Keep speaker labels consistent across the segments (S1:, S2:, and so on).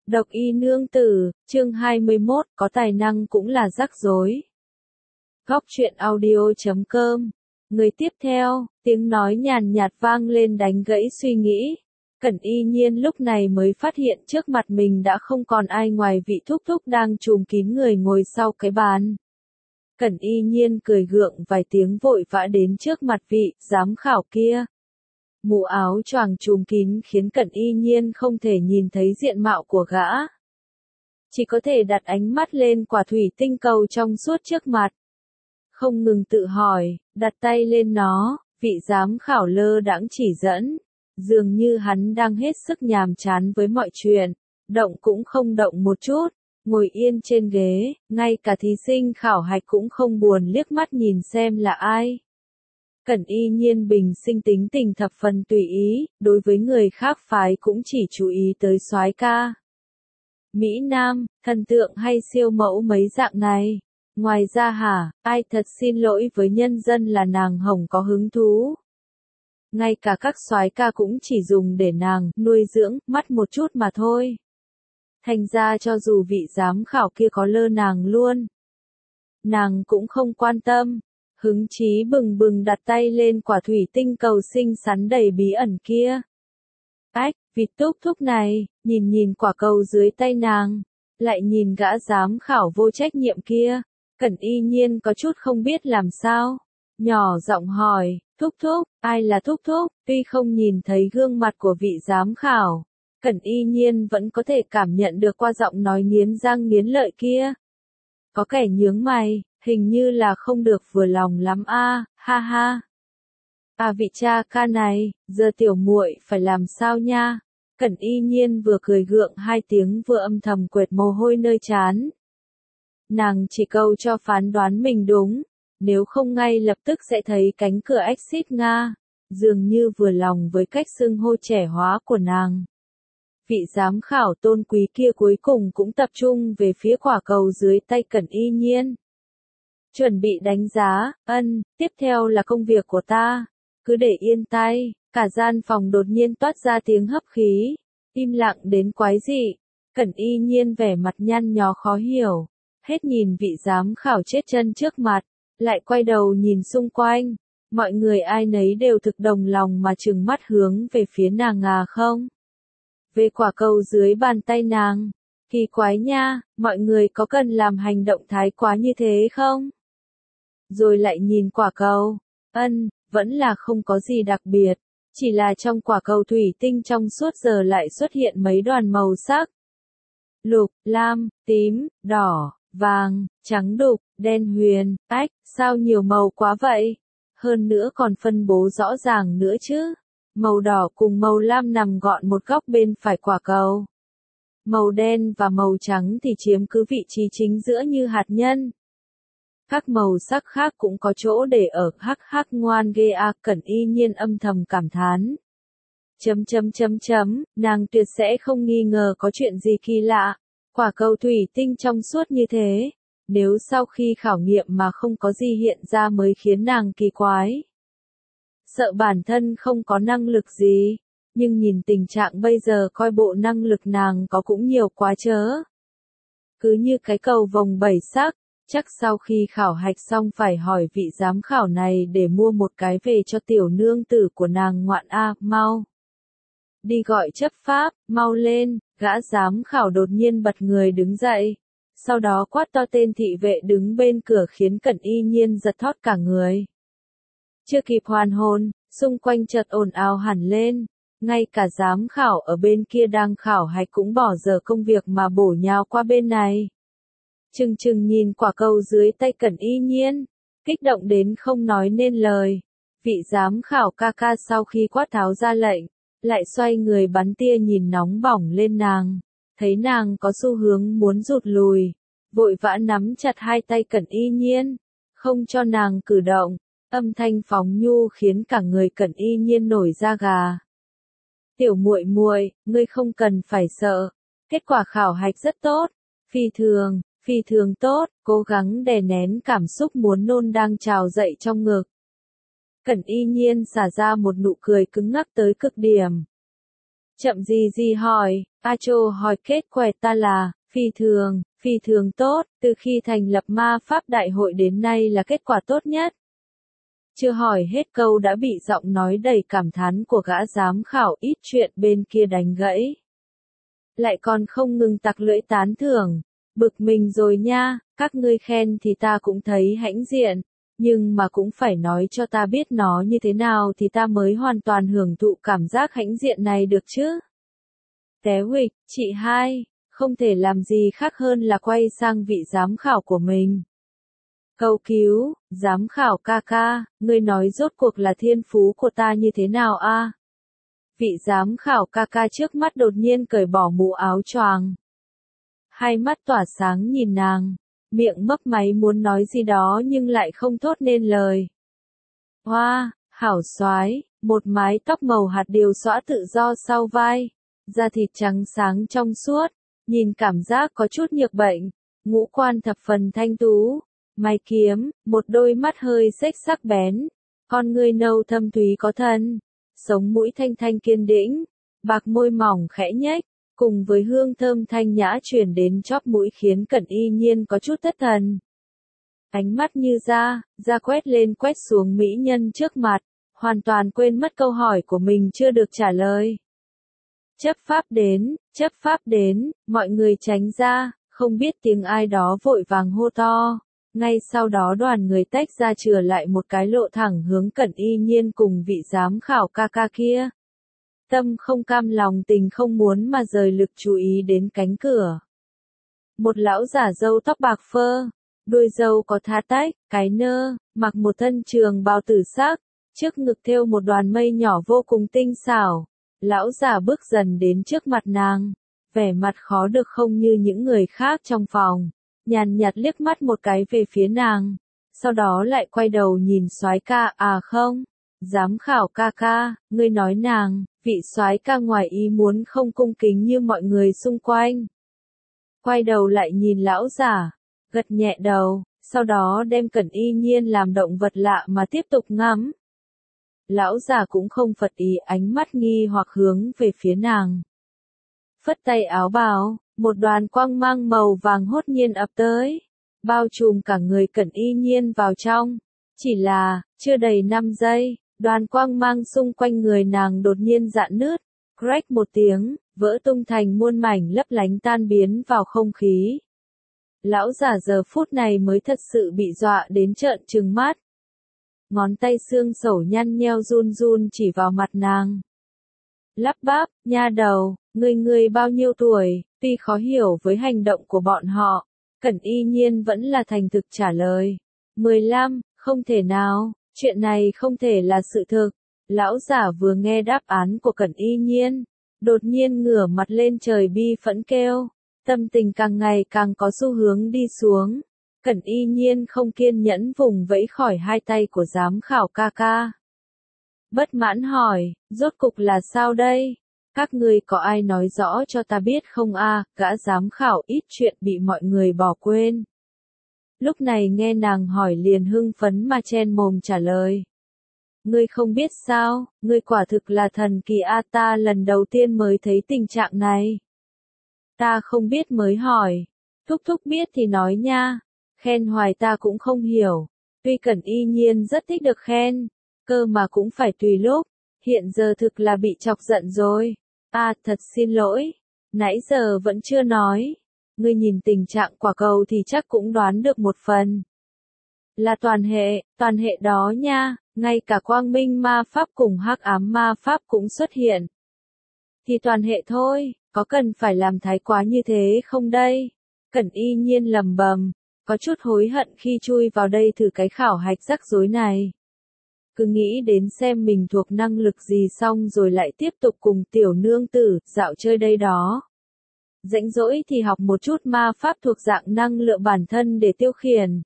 S1: Độc y nương tử, chương 21, có tài năng cũng là rắc rối. Góc truyện audio.com. Người tiếp theo, tiếng nói nhàn nhạt vang lên đánh gãy suy nghĩ. Cẩn Y Nhiên lúc này mới phát hiện trước mặt mình đã không còn ai ngoài vị thúc thúc đang trùm kín người ngồi sau cái bàn. Cẩn Y Nhiên cười gượng vài tiếng vội vã đến trước mặt vị giám khảo kia. Mũ áo choàng trùm kín khiến Cẩn Y Nhiên không thể nhìn thấy diện mạo của gã. Chỉ có thể đặt ánh mắt lên quả thủy tinh cầu trong suốt trước mặt. Không ngừng tự hỏi, đặt tay lên nó, vị giám khảo lơ đãng chỉ dẫn. Dường như hắn đang hết sức nhàm chán với mọi chuyện, động cũng không động một chút, ngồi yên trên ghế, ngay cả thí sinh khảo hạch cũng không buồn liếc mắt nhìn xem là ai. Cẩn Y Nhiên bình sinh tính tình thập phần tùy ý, đối với người khác phái cũng chỉ chú ý tới soái ca. Mỹ Nam, thần tượng hay siêu mẫu mấy dạng này. Ngoài ra hả, ai thật xin lỗi với nhân dân là nàng hồng có hứng thú. Ngay cả các soái ca cũng chỉ dùng để nàng nuôi dưỡng mắt một chút mà thôi. Thành ra cho dù vị giám khảo kia có lơ nàng luôn, nàng cũng không quan tâm. Hứng chí bừng bừng đặt tay lên quả thủy tinh cầu xinh xắn đầy bí ẩn kia. Ách, vịt túc thúc này, nhìn quả cầu dưới tay nàng, lại nhìn gã giám khảo vô trách nhiệm kia. Cẩn Y Nhiên có chút không biết làm sao. Nhỏ giọng hỏi, thúc thúc, ai là thúc thúc? Tuy không nhìn thấy gương mặt của vị giám khảo, Cẩn Y Nhiên vẫn có thể cảm nhận được qua giọng nói nghiến răng nghiến lợi kia. Có kẻ nhướng mày, hình như là không được vừa lòng lắm a, ha ha. À vị cha ca này, giờ tiểu muội phải làm sao nha? Cẩn Y Nhiên vừa cười gượng hai tiếng vừa âm thầm quệt mồ hôi nơi trán. Nàng chỉ câu cho phán đoán mình đúng, nếu không ngay lập tức sẽ thấy cánh cửa exit Nga, dường như vừa lòng với cách xưng hô trẻ hóa của nàng. Vị giám khảo tôn quý kia cuối cùng cũng tập trung về phía quả cầu dưới tay Cẩn Y Nhiên. Chuẩn bị đánh giá, tiếp theo là công việc của ta, cứ để yên tay. Cả gian phòng đột nhiên toát ra tiếng hấp khí, im lặng đến quái dị. Cẩn Y Nhiên vẻ mặt nhăn nhó khó hiểu, hết nhìn vị giám khảo chết chân trước mặt, lại quay đầu nhìn xung quanh, mọi người ai nấy đều thực đồng lòng mà trừng mắt hướng về phía nàng à không? Về quả cầu dưới bàn tay nàng, kỳ quái nha, mọi người có cần làm hành động thái quá như thế không? Rồi lại nhìn quả cầu, vẫn là không có gì đặc biệt, chỉ là trong quả cầu thủy tinh trong suốt giờ lại xuất hiện mấy đoàn màu sắc. Lục, lam, tím, đỏ, vàng, trắng đục, đen huyền, ách, sao nhiều màu quá vậy? Hơn nữa còn phân bố rõ ràng nữa chứ. Màu đỏ cùng màu lam nằm gọn một góc bên phải quả cầu. Màu đen và màu trắng thì chiếm cứ vị trí chính giữa như hạt nhân. Các màu sắc khác cũng có chỗ để ở, hắc ngoan ghê a. Cẩn Y Nhiên âm thầm cảm thán. Nàng tuyệt sẽ không nghi ngờ có chuyện gì kỳ lạ. Quả cầu thủy tinh trong suốt như thế, nếu sau khi khảo nghiệm mà không có gì hiện ra mới khiến nàng kỳ quái. Sợ bản thân không có năng lực gì, nhưng nhìn tình trạng bây giờ coi bộ năng lực nàng có cũng nhiều quá chớ. Cứ như cái cầu vồng 7 sắc, chắc sau khi khảo hạch xong phải hỏi vị giám khảo này để mua một cái về cho tiểu nương tử của nàng ngoạn a, mau. Đi gọi chấp pháp, mau lên, gã giám khảo đột nhiên bật người đứng dậy. Sau đó quát to tên thị vệ đứng bên cửa khiến Cẩn Y Nhiên giật thót cả người. Chưa kịp hoàn hồn, xung quanh chợt ồn ào hẳn lên. Ngay cả giám khảo ở bên kia đang khảo hạch cũng bỏ dở công việc mà bổ nhào qua bên này. Chừng nhìn quả cầu dưới tay Cẩn Y Nhiên, kích động đến không nói nên lời. Vị giám khảo ca ca sau khi quát tháo ra lệnh, lại xoay người bắn tia nhìn nóng bỏng lên nàng, thấy nàng có xu hướng muốn rụt lùi, vội vã nắm chặt hai tay Cẩn Y Nhiên, không cho nàng cử động, âm thanh phóng nhu khiến cả người Cẩn Y Nhiên nổi da gà. Tiểu muội muội, ngươi không cần phải sợ, kết quả khảo hạch rất tốt, phi thường tốt, cố gắng đè nén cảm xúc muốn nôn đang trào dậy trong ngực. Cẩn Y Nhiên xả ra một nụ cười cứng ngắc tới cực điểm. Chậm gì gì hỏi, A Chô hỏi kết quả ta là, phi thường tốt, từ khi thành lập ma pháp đại hội đến nay là kết quả tốt nhất. Chưa hỏi hết câu đã bị giọng nói đầy cảm thán của gã giám khảo ít chuyện bên kia đánh gãy. Lại còn không ngừng tặc lưỡi tán thưởng, bực mình rồi nha, các ngươi khen thì ta cũng thấy hãnh diện, nhưng mà cũng phải nói cho ta biết nó như thế nào thì ta mới hoàn toàn hưởng thụ cảm giác hãnh diện này được chứ. Té huịch, chị hai, không thể làm gì khác hơn là quay sang vị giám khảo của mình. Cầu cứu, giám khảo ca ca, ngươi nói rốt cuộc là thiên phú của ta như thế nào a? Vị giám khảo ca ca trước mắt đột nhiên cởi bỏ mũ áo choàng. Hai mắt tỏa sáng nhìn nàng, miệng mấp máy muốn nói gì đó nhưng lại không thốt nên lời. Hoa, hảo soái, một mái tóc màu hạt điều xõa tự do sau vai, da thịt trắng sáng trong suốt, nhìn cảm giác có chút nhược bệnh, ngũ quan thập phần thanh tú, mày kiếm, một đôi mắt hơi xếch sắc bén, con ngươi nâu thâm thúy có thần, sống mũi thanh thanh kiên định, bạc môi mỏng khẽ nhếch, cùng với hương thơm thanh nhã truyền đến chóp mũi khiến Cẩn Y Nhiên có chút thất thần. Ánh mắt như da quét lên quét xuống mỹ nhân trước mặt, hoàn toàn quên mất câu hỏi của mình chưa được trả lời. Chấp pháp đến, mọi người tránh ra, không biết tiếng ai đó vội vàng hô to. Ngay sau đó đoàn người tách ra chừa lại một cái lộ thẳng hướng Cẩn Y Nhiên cùng vị giám khảo ca ca kia. Tâm không cam lòng tình không muốn mà rời lực chú ý đến cánh cửa. Một lão giả râu tóc bạc phơ, đuôi râu có thá tách, cái nơ, mặc một thân trường bào tử sắc, trước ngực thêu một đoàn mây nhỏ vô cùng tinh xảo. Lão giả bước dần đến trước mặt nàng, vẻ mặt khó được không như những người khác trong phòng, nhàn nhạt liếc mắt một cái về phía nàng, sau đó lại quay đầu nhìn soái ca, à không, giám khảo ca ca, ngươi nói nàng, vị soái ca ngoài ý muốn không cung kính như mọi người xung quanh. Quay đầu lại nhìn lão giả, gật nhẹ đầu, sau đó đem Cẩn Y Nhiên làm động vật lạ mà tiếp tục ngắm. Lão già cũng không phật ý, ánh mắt nghi hoặc hướng về phía nàng. Phất tay áo bào, một đoàn quang mang màu vàng hốt nhiên ập tới, bao trùm cả người Cẩn Y Nhiên vào trong. Chỉ là, chưa đầy 5 giây, đoàn quang mang xung quanh người nàng đột nhiên rạn nứt, crack một tiếng, vỡ tung thành muôn mảnh lấp lánh tan biến vào không khí. Lão già giờ phút này mới thật sự bị dọa đến trợn trừng mắt. Ngón tay xương sẩu nhăn nheo run run chỉ vào mặt nàng. Lắp bắp, nha đầu, ngươi bao nhiêu tuổi, tuy khó hiểu với hành động của bọn họ, Cẩn Y Nhiên vẫn là thành thực trả lời. 15, không thể nào, chuyện này không thể là sự thực. Lão giả vừa nghe đáp án của Cẩn Y Nhiên, đột nhiên ngửa mặt lên trời bi phẫn kêu, tâm tình càng ngày càng có xu hướng đi xuống. Cẩn Y Nhiên không kiên nhẫn vùng vẫy khỏi hai tay của giám khảo ca ca. Bất mãn hỏi, rốt cục là sao đây? Các ngươi có ai nói rõ cho ta biết không a? Gã giám khảo ít chuyện bị mọi người bỏ quên. Lúc này nghe nàng hỏi liền hưng phấn mà chen mồm trả lời. Ngươi không biết sao, ngươi quả thực là thần kỳ a, ta lần đầu tiên mới thấy tình trạng này. Ta không biết mới hỏi. Thúc thúc biết thì nói nha. Khen hoài ta cũng không hiểu. Tuy Cẩn Y Nhiên rất thích được khen, cơ mà cũng phải tùy lúc. Hiện giờ thực là bị chọc giận rồi. À, thật xin lỗi. Nãy giờ vẫn chưa nói. Ngươi nhìn tình trạng quả cầu thì chắc cũng đoán được một phần. Là toàn hệ đó nha, ngay cả quang minh ma pháp cùng hắc ám ma pháp cũng xuất hiện. Thì toàn hệ thôi, có cần phải làm thái quá như thế không đây? Cẩn Y Nhiên lầm bầm, có chút hối hận khi chui vào đây thử cái khảo hạch rắc rối này. Cứ nghĩ đến xem mình thuộc năng lực gì xong rồi lại tiếp tục cùng tiểu nương tử dạo chơi đây đó. Rảnh rỗi thì học một chút ma pháp thuộc dạng năng lượng bản thân để tiêu khiển.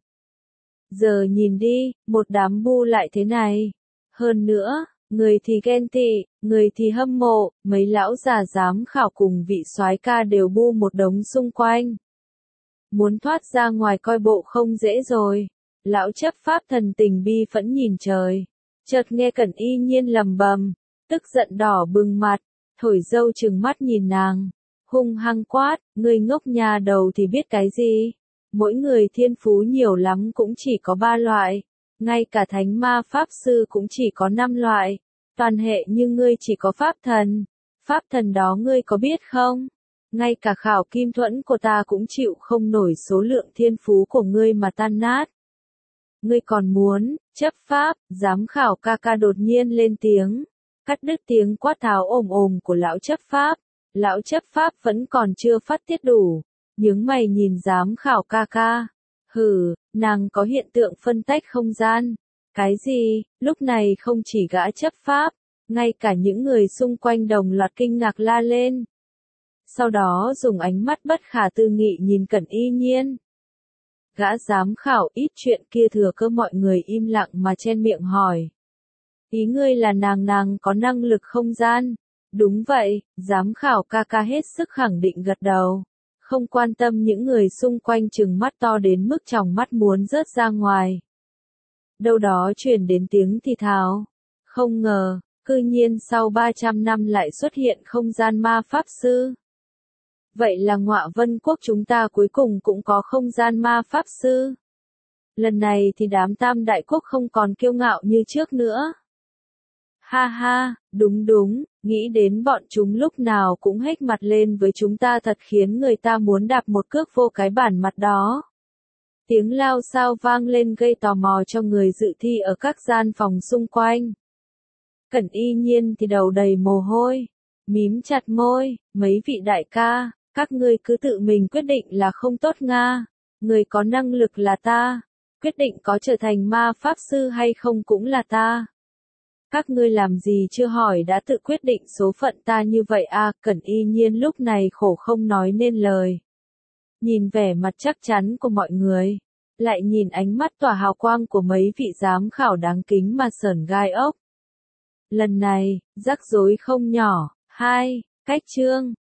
S1: Giờ nhìn đi, một đám bu lại thế này. Hơn nữa, người thì ghen tị, người thì hâm mộ, mấy lão già giám khảo cùng vị soái ca đều bu một đống xung quanh. Muốn thoát ra ngoài coi bộ không dễ rồi. Lão chấp pháp thần tình bi phẫn nhìn trời. Chợt nghe Cẩn Y Nhiên lầm bầm, tức giận đỏ bừng mặt, Thổi dâu trừng mắt nhìn nàng, hung hăng quát, ngươi ngốc nhà đầu thì biết cái gì? Mỗi người thiên phú nhiều lắm cũng chỉ có 3 loại, ngay cả thánh ma pháp sư cũng chỉ có 5 loại, toàn hệ như ngươi chỉ có pháp thần đó ngươi có biết không? Ngay cả khảo kim thuẫn của ta cũng chịu không nổi số lượng thiên phú của ngươi mà tan nát. Ngươi còn muốn, chấp pháp, giám khảo ca ca đột nhiên lên tiếng, cắt đứt tiếng quát tháo ồm ồm của lão chấp pháp. Lão chấp pháp vẫn còn chưa phát tiết đủ, nhướng mày nhìn giám khảo ca ca. Hừ, nàng có hiện tượng phân tách không gian. Cái gì, lúc này không chỉ gã chấp pháp, ngay cả những người xung quanh đồng loạt kinh ngạc la lên. Sau đó dùng ánh mắt bất khả tư nghị nhìn Cẩn Y Nhiên. Gã giám khảo ít chuyện kia thừa cơ mọi người im lặng mà chen miệng hỏi. Ý ngươi là nàng có năng lực không gian? Đúng vậy, giám khảo ca ca hết sức khẳng định gật đầu. Không quan tâm những người xung quanh trừng mắt to đến mức tròng mắt muốn rớt ra ngoài. Đâu đó truyền đến tiếng thì thào. Không ngờ, cư nhiên sau 300 năm lại xuất hiện không gian ma pháp sư. Vậy là Ngọa Vân Quốc chúng ta cuối cùng cũng có không gian ma pháp sư. Lần này thì đám Tam Đại Quốc không còn kiêu ngạo như trước nữa. Ha ha, đúng, nghĩ đến bọn chúng lúc nào cũng hếch mặt lên với chúng ta thật khiến người ta muốn đạp một cước vô cái bản mặt đó. Tiếng lao xao vang lên gây tò mò cho người dự thi ở các gian phòng xung quanh. Cẩn Y Nhiên thì đầu đầy mồ hôi, mím chặt môi, mấy vị đại ca, các ngươi cứ tự mình quyết định là không tốt nga, người có năng lực là ta, quyết định có trở thành ma pháp sư hay không cũng là ta. Các ngươi làm gì chưa hỏi đã tự quyết định số phận ta như vậy à, Cẩn Y Nhiên lúc này khổ không nói nên lời. Nhìn vẻ mặt chắc chắn của mọi người, lại nhìn ánh mắt tỏa hào quang của mấy vị giám khảo đáng kính mà sởn gai ốc. Lần này, rắc rối không nhỏ. 2. Cách chương